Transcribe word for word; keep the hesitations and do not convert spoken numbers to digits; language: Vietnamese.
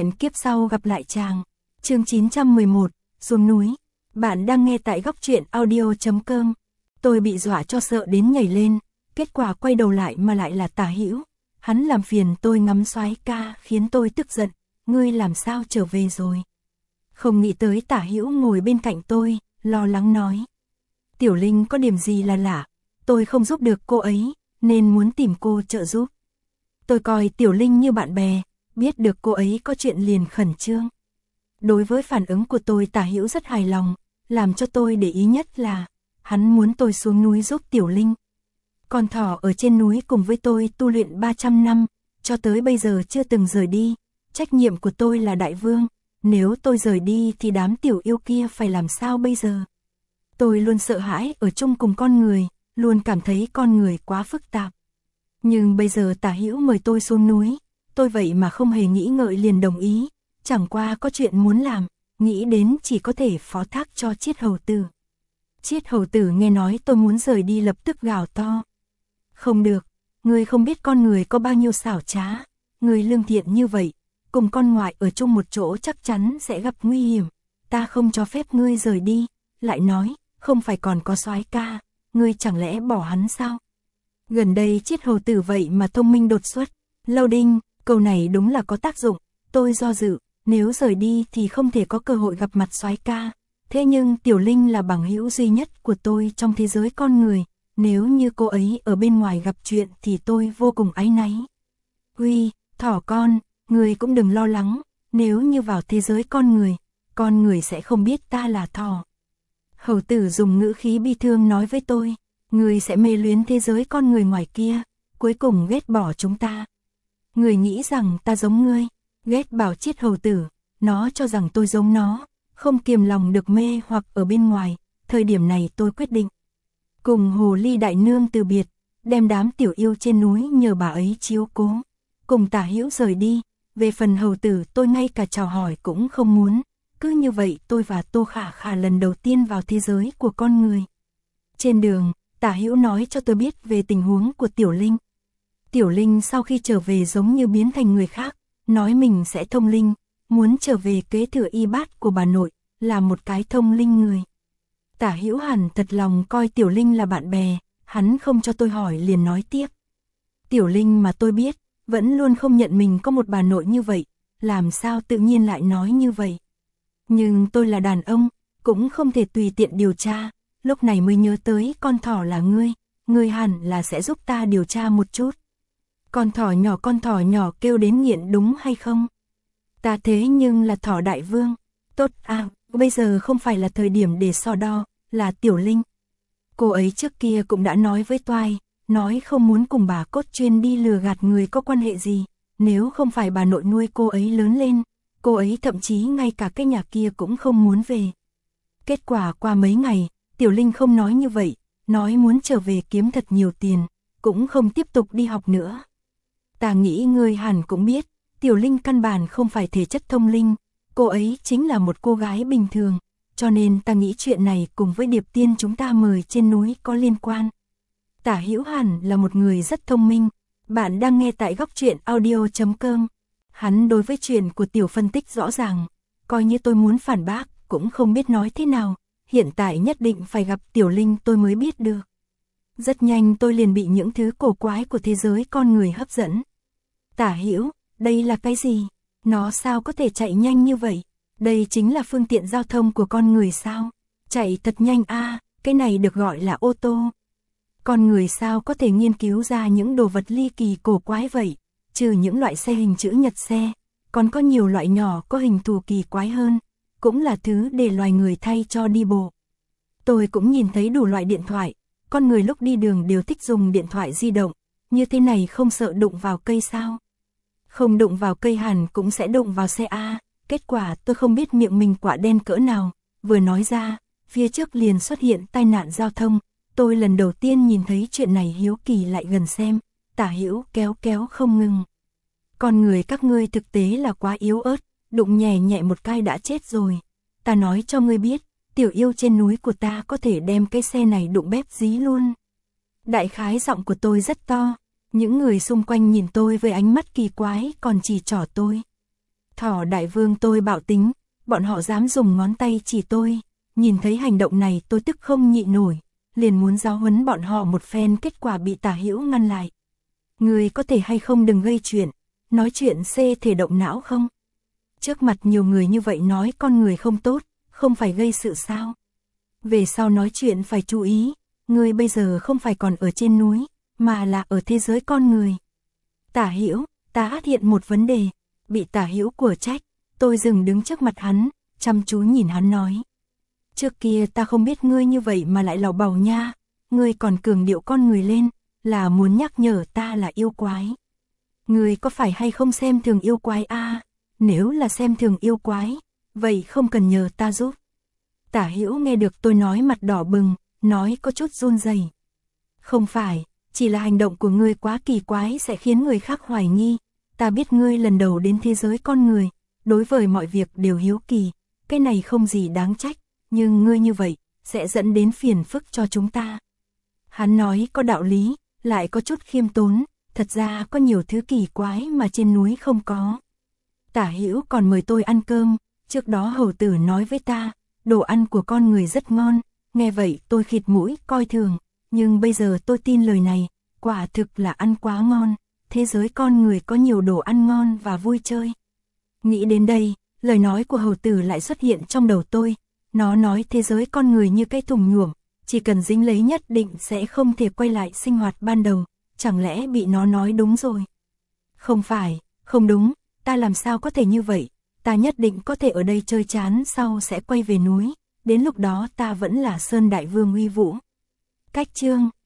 Hẹn kiếp sau gặp lại chàng. Chương chín trăm mười một, xuống núi. Bạn đang nghe tại góc truyện audio chấm com. Tôi bị dọa cho sợ đến nhảy lên, kết quả quay đầu lại mà lại là Tả Hữu. Hắn làm phiền tôi ngắm soái ca khiến tôi tức giận, ngươi làm sao trở về rồi? Không nghĩ tới Tả Hữu ngồi bên cạnh tôi, lo lắng nói. Tiểu Linh có điểm gì là lạ, tôi không giúp được cô ấy, nên muốn tìm cô trợ giúp. Tôi coi Tiểu Linh như bạn bè, biết được cô ấy có chuyện liền khẩn trương. Đối với phản ứng của tôi Tả Hữu rất hài lòng, làm cho tôi để ý nhất là, hắn muốn tôi xuống núi giúp Tiểu Linh. Con thỏ ở trên núi cùng với tôi tu luyện ba trăm năm, cho tới bây giờ chưa từng rời đi, trách nhiệm của tôi là đại vương, nếu tôi rời đi thì đám tiểu yêu kia phải làm sao bây giờ? Tôi luôn sợ hãi ở chung cùng con người, luôn cảm thấy con người quá phức tạp. Nhưng bây giờ Tả Hữu mời tôi xuống núi, tôi vậy mà không hề nghĩ ngợi liền đồng ý, chẳng qua có chuyện muốn làm, nghĩ đến chỉ có thể phó thác cho Chiết Hầu Tử. Chiết Hầu Tử nghe nói tôi muốn rời đi lập tức gào to. Không được, ngươi không biết con người có bao nhiêu xảo trá, ngươi lương thiện như vậy, cùng con ngoại ở chung một chỗ chắc chắn sẽ gặp nguy hiểm, ta không cho phép ngươi rời đi, lại nói, không phải còn có soái ca, ngươi chẳng lẽ bỏ hắn sao? Gần đây Chiết Hầu Tử vậy mà thông minh đột xuất, lâu đinh, câu này đúng là có tác dụng, tôi do dự, nếu rời đi thì không thể có cơ hội gặp mặt soái ca, thế nhưng Tiểu Linh là bằng hữu duy nhất của tôi trong thế giới con người, nếu như cô ấy ở bên ngoài gặp chuyện thì tôi vô cùng áy náy. Uy, thỏ con, người cũng đừng lo lắng, nếu như vào thế giới con người, con người sẽ không biết ta là thỏ. Hầu Tử dùng ngữ khí bi thương nói với tôi, người sẽ mê luyến thế giới con người ngoài kia, cuối cùng ghét bỏ chúng ta. Người nghĩ rằng ta giống ngươi, ghét bảo Chiết Hầu Tử, nó cho rằng tôi giống nó, không kiềm lòng được mê hoặc ở bên ngoài, thời điểm này tôi quyết định. Cùng Hồ Ly Đại Nương từ biệt, đem đám tiểu yêu trên núi nhờ bà ấy chiếu cố, cùng Tả Hữu rời đi, về phần Hầu Tử tôi ngay cả chào hỏi cũng không muốn, cứ như vậy tôi và Tô Khả Khả lần đầu tiên vào thế giới của con người. Trên đường, Tả Hữu nói cho tôi biết về tình huống của Tiểu Linh. Tiểu Linh sau khi trở về giống như biến thành người khác, nói mình sẽ thông linh, muốn trở về kế thừa y bát của bà nội, là một cái thông linh người. Tả Hữu hẳn thật lòng coi Tiểu Linh là bạn bè, hắn không cho tôi hỏi liền nói tiếp. Tiểu Linh mà tôi biết, vẫn luôn không nhận mình có một bà nội như vậy, làm sao tự nhiên lại nói như vậy. Nhưng tôi là đàn ông, cũng không thể tùy tiện điều tra, lúc này mới nhớ tới con thỏ là ngươi, ngươi hẳn là sẽ giúp ta điều tra một chút. Con thỏ nhỏ con thỏ nhỏ kêu đến nghiện đúng hay không? Ta thế nhưng là thỏ đại vương, tốt à, bây giờ không phải là thời điểm để so đo, là Tiểu Linh. Cô ấy trước kia cũng đã nói với Toai, nói không muốn cùng bà cốt chuyên đi lừa gạt người có quan hệ gì, nếu không phải bà nội nuôi cô ấy lớn lên, cô ấy thậm chí ngay cả cái nhà kia cũng không muốn về. Kết quả qua mấy ngày, Tiểu Linh không nói như vậy, nói muốn trở về kiếm thật nhiều tiền, cũng không tiếp tục đi học nữa. Ta nghĩ ngươi hẳn cũng biết, Tiểu Linh căn bản không phải thể chất thông linh, cô ấy chính là một cô gái bình thường, cho nên ta nghĩ chuyện này cùng với điệp tiên chúng ta mời trên núi có liên quan. Tả Hữu hẳn là một người rất thông minh, bạn đang nghe tại góc truyện audio chấm com. Hắn đối với chuyện của Tiểu phân tích rõ ràng, coi như tôi muốn phản bác, cũng không biết nói thế nào, hiện tại nhất định phải gặp Tiểu Linh tôi mới biết được. Rất nhanh tôi liền bị những thứ cổ quái của thế giới con người hấp dẫn. Tả Hữu, đây là cái gì? Nó sao có thể chạy nhanh như vậy? Đây chính là phương tiện giao thông của con người sao? Chạy thật nhanh a, à, cái này được gọi là ô tô. Con người sao có thể nghiên cứu ra những đồ vật ly kỳ cổ quái vậy? Trừ những loại xe hình chữ nhật xe, còn có nhiều loại nhỏ có hình thù kỳ quái hơn, cũng là thứ để loài người thay cho đi bộ. Tôi cũng nhìn thấy đủ loại điện thoại, con người lúc đi đường đều thích dùng điện thoại di động, như thế này không sợ đụng vào cây sao? Không đụng vào cây hẳn cũng sẽ đụng vào xe a. Kết quả tôi không biết miệng mình quả đen cỡ nào, vừa nói ra, phía trước liền xuất hiện tai nạn giao thông, tôi lần đầu tiên nhìn thấy chuyện này hiếu kỳ lại gần xem, Tả Hữu kéo kéo không ngừng. Con người các ngươi thực tế là quá yếu ớt, đụng nhẹ nhẹ một cái đã chết rồi. Ta nói cho ngươi biết, tiểu yêu trên núi của ta có thể đem cái xe này đụng bếp dí luôn. Đại khái giọng của tôi rất to, những người xung quanh nhìn tôi với ánh mắt kỳ quái còn chỉ trỏ tôi. Thỏ đại vương tôi bạo tính, bọn họ dám dùng ngón tay chỉ tôi, nhìn thấy hành động này tôi tức không nhịn nổi, liền muốn giáo huấn bọn họ một phen, kết quả bị Tả Hữu ngăn lại. Người có thể hay không đừng gây chuyện, nói chuyện xê thể động não không? Trước mặt nhiều người như vậy nói con người không tốt, không phải gây sự sao? Về sau nói chuyện phải chú ý, ngươi bây giờ không phải còn ở trên núi, mà là ở thế giới con người. Tả Hữu, ta phát hiện một vấn đề, bị Tả Hữu của trách, tôi dừng đứng trước mặt hắn, chăm chú nhìn hắn nói. Trước kia ta không biết ngươi như vậy mà lại lào bào nha, ngươi còn cường điệu con người lên, là muốn nhắc nhở ta là yêu quái. Ngươi có phải hay không xem thường yêu quái a? À? Nếu là xem thường yêu quái, vậy không cần nhờ ta giúp. Tả Hữu nghe được tôi nói mặt đỏ bừng, nói có chút run rẩy. Không phải, chỉ là hành động của ngươi quá kỳ quái sẽ khiến người khác hoài nghi. Ta biết ngươi lần đầu đến thế giới con người, đối với mọi việc đều hiếu kỳ, cái này không gì đáng trách, nhưng ngươi như vậy, sẽ dẫn đến phiền phức cho chúng ta. Hắn nói có đạo lý, lại có chút khiêm tốn, thật ra có nhiều thứ kỳ quái mà trên núi không có. Tả Hữu còn mời tôi ăn cơm, trước đó hầu tử nói với ta, đồ ăn của con người rất ngon, nghe vậy tôi khịt mũi coi thường, nhưng bây giờ tôi tin lời này, quả thực là ăn quá ngon, thế giới con người có nhiều đồ ăn ngon và vui chơi. Nghĩ đến đây, lời nói của hầu tử lại xuất hiện trong đầu tôi, nó nói thế giới con người như cái thùng nhuộm, chỉ cần dính lấy nhất định sẽ không thể quay lại sinh hoạt ban đầu, chẳng lẽ bị nó nói đúng rồi? Không phải, không đúng, ta làm sao có thể như vậy, ta nhất định có thể ở đây chơi chán sau sẽ quay về núi, đến lúc đó ta vẫn là Sơn Đại Vương uy vũ. Cách chương